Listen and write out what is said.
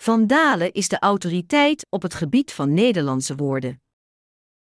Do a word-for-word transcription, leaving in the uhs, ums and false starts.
Van Dale is de autoriteit op het gebied van Nederlandse woorden.